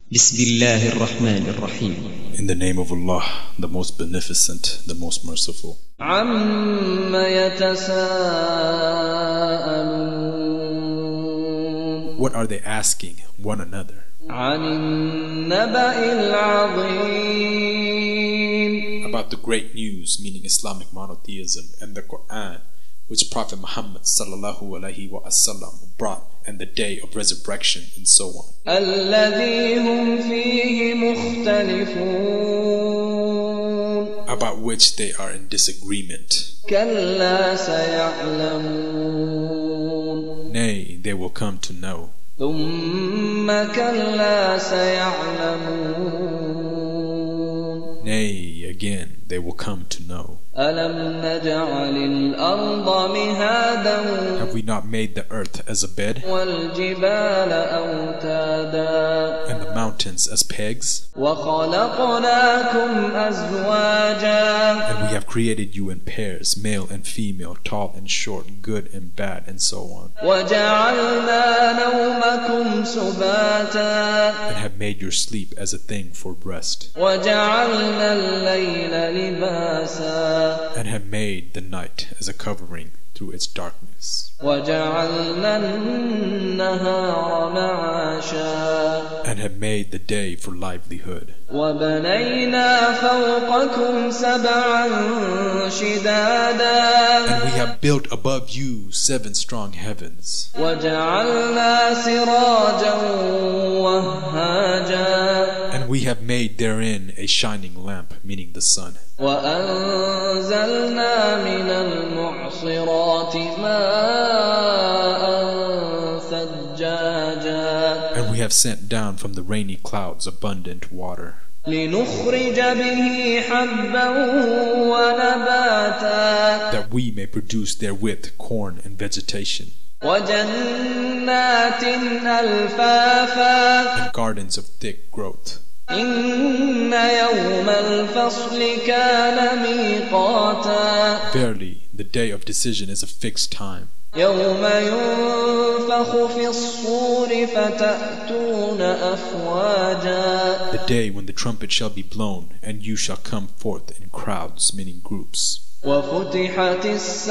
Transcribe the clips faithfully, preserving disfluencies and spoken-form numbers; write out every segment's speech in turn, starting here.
بسم الله الرحمن الرحيم. In the name of Allah, the most beneficent, the most merciful. عَمَّ يَتَسَاءَلُونَ What are they asking one another? عَنِ النَّبَإِ الْعَظِيمِ About the great news, meaning Islamic monotheism, and the Quran, which Prophet Muhammad sallallahu alaihi wasallam brought, and the day of resurrection, and so on. الَّذِي هُمْ فِيهِ مُخْتَلِفُونَ About which they are in disagreement. كَلَّا سَيَعْلَمُونَ Nay, they will come to know. ثُمَّ كَلَّا سَيَعْلَمُونَ Nay, again, they will come to know. أَلَمْ نَجْعَلِ الْأَرْضَ مِهَادًا Have we not made the earth as a bed, وَالْجِبَالَ أَوْتَادًا and the mountains as pegs? وَخَلَقْنَاكُمْ أَزْوَاجًا And we have created you in pairs, male and female, tall and short, good and bad, and so on. وَجَعَلْنَا نَوْمَكُمْ سُبَاتًا And have made your sleep as a thing for rest. وَجَعَلْنَا اللَّيْلَ لِبَاسًا And have made the night as a covering through its darkness. وَجَعَلْنَا النَّهَارَ مَعَاشًا And have made the day for livelihood. وَبَنَيْنَا فَوْقَكُمْ سَبْعًا شِدَادًا And we have built above you seven strong heavens. وَجَعَلْنَا سِرَاجًا وَهَّاجًا And we have made therein a shining lamp, meaning the sun. وَأَنزَلْنَا مِنَ الْمُعْصِرَاتِ مَاءً ثَجَّاجًا And we have sent down from the rainy clouds abundant water, لِنُخْرِجَ بِهِ حَبًّا وَنَبَاتًا that we may produce therewith corn and vegetation, وَجَنَّاتٍ أَلْفَافًا and gardens of thick growth. إِنَّ يَوْمَ الْفَصْلِ كَانَ مِيقَاتًا Verily, the day of decision is a fixed time. يَوْمَ يُنفَخُ فِي الصُّورِ فَتَأْتُونَ أَفْوَاجًا The day when the trumpet shall be blown, and you shall come forth in crowds, meaning groups. وَفُتِحَتِ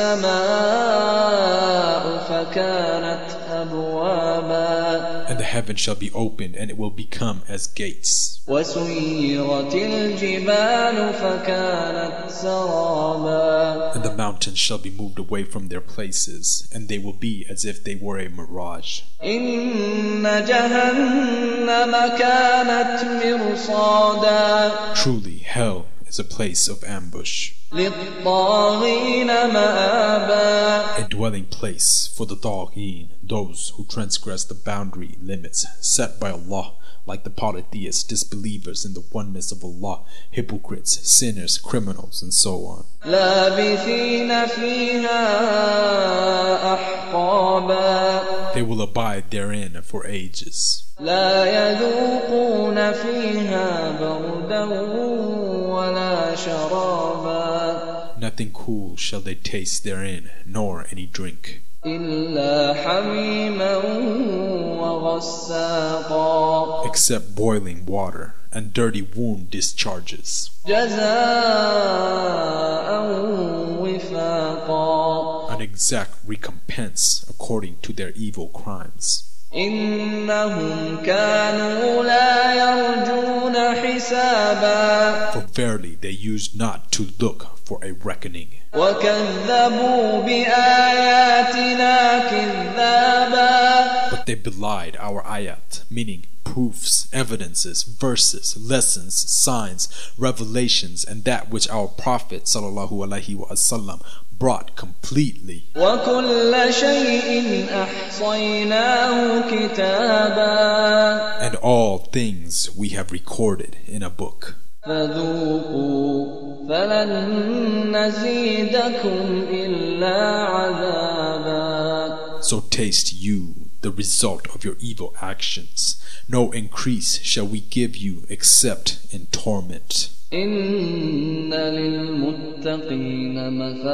السَّمَاءُ فَكَانَتْ أَبْوَابًا And the heaven shall be opened, and it will become as gates. وَسُيِّرَتِ الْجِبَالُ فَكَانَتْ سَرَابًا And the mountains shall be moved away from their places, and they will be as if they were a mirage. إِنَّ جَهَنَّمَ كَانَتْ مِرْصَادًا Truly, hell is a place of ambush, لِلطَّاغِينَ مَآبًا a dwelling place for the Dagheen, those who transgress the boundary limits set by Allah, like the polytheists, disbelievers in the oneness of Allah, hypocrites, sinners, criminals, and so on. لَابِثِينَ فِيهَا أَحْقَابًا They will abide therein for ages. لَا يَذُوقُونَ فِيهَا بَرْدًا وَلَا شَرَابًا Nothing cool shall they taste therein, nor any drink, إِلَّا حَمِيمًا وَغَسَّاقًا except boiling water and dirty wound discharges, جَزَاءً وِفَاقًا an exact recompense according to their evil crimes. إِنَّهُمْ كَانُوا لَا يَرْجُونَ حِسَابًا For verily they used not to look for a reckoning, وَكَذَّبُوا بِآيَاتِنَا كِذَّابًا but they belied our ayat, meaning proofs, evidences, verses, lessons, signs, revelations, and that which our Prophet sallallahu alaihi wasallam brought completely. وَكُلَّ شَيْءٍ أَحْصَيْنَاهُ كِتَابًا And all things we have recorded in a book. فَذُوقُوا فَلَن نَّزِيدَكُمْ إِلَّا عَذَابًا So taste you the result of your evil actions. No increase shall we give you except in torment. إِنَّ لِلْمُتَّقِينَ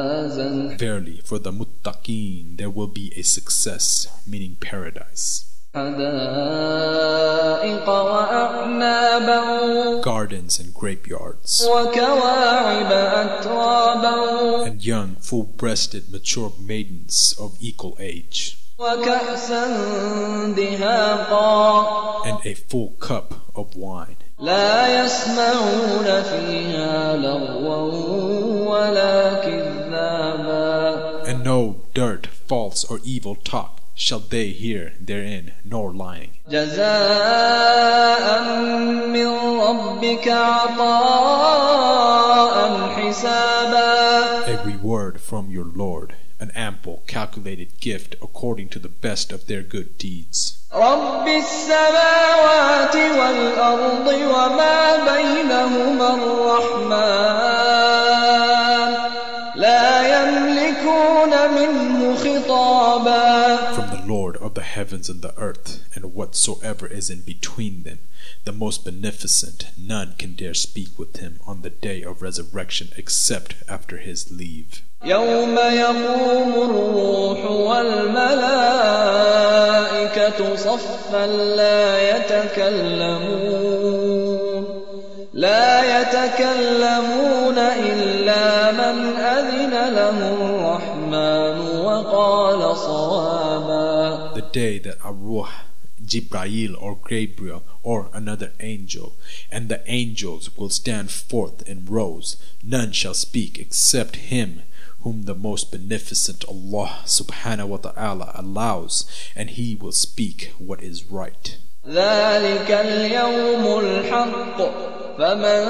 مَفَازًا Verily, for the muttaqeen there will be a success, meaning paradise. حدائق وأعنابا Gardens and grapeyards, وكواعب أترابا and young, full-breasted, mature maidens of equal age, وكأسا دهاقا and a full cup of wine. لا يسمعون فيها لغوا ولا كذابا And no dirt, false, or evil talk shall they hear therein, nor lying. جزاء من ربك عطاء حسابا A reward from your Lord, an ample, calculated gift according to the best of their good deeds. رب السماوات والأرض وما بينهما الرحمن لا يملكون منه خطابا From the Lord of the heavens and the earth, and whatsoever is in between them, the most beneficent, none can dare speak with him on the day of resurrection except after his leave. يوم يقوم الروح والملائكة صفا لا يتكلمون لا يتكلمون إلا من أذن له الرحمن وقال صوابا. The day that Ar-Ruh, Jibrail or Gabriel or another angel, and the angels will stand forth in rows, none shall speak except him whom the most beneficent Allah subhanahu wa ta'ala allows, and he will speak what is right. ذلك اليوم الحق فمن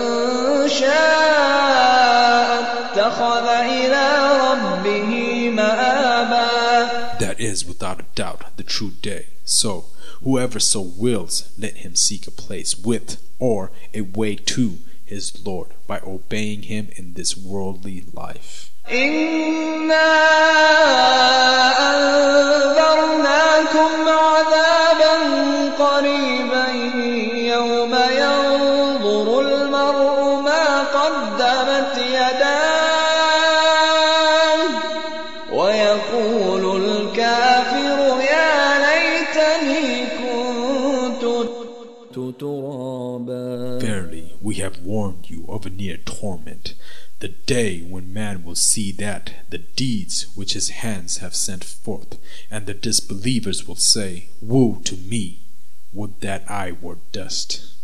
شاء اتخذ إلى ربه مآبا. That is without a doubt the true day. So whoever so wills, let him seek a place with or a way to his Lord by obeying him in this worldly life. إنا أنذرناكم عذابا قريبا يوم ينظر المرء ما قدمت يداه ويقول الكافر يا ليتني كنت ترابا. Verily, we have warned you of a near torment, the day when man will see that the deeds which his hands have sent forth, and the disbelievers will say, Woe to me, would that I were dust.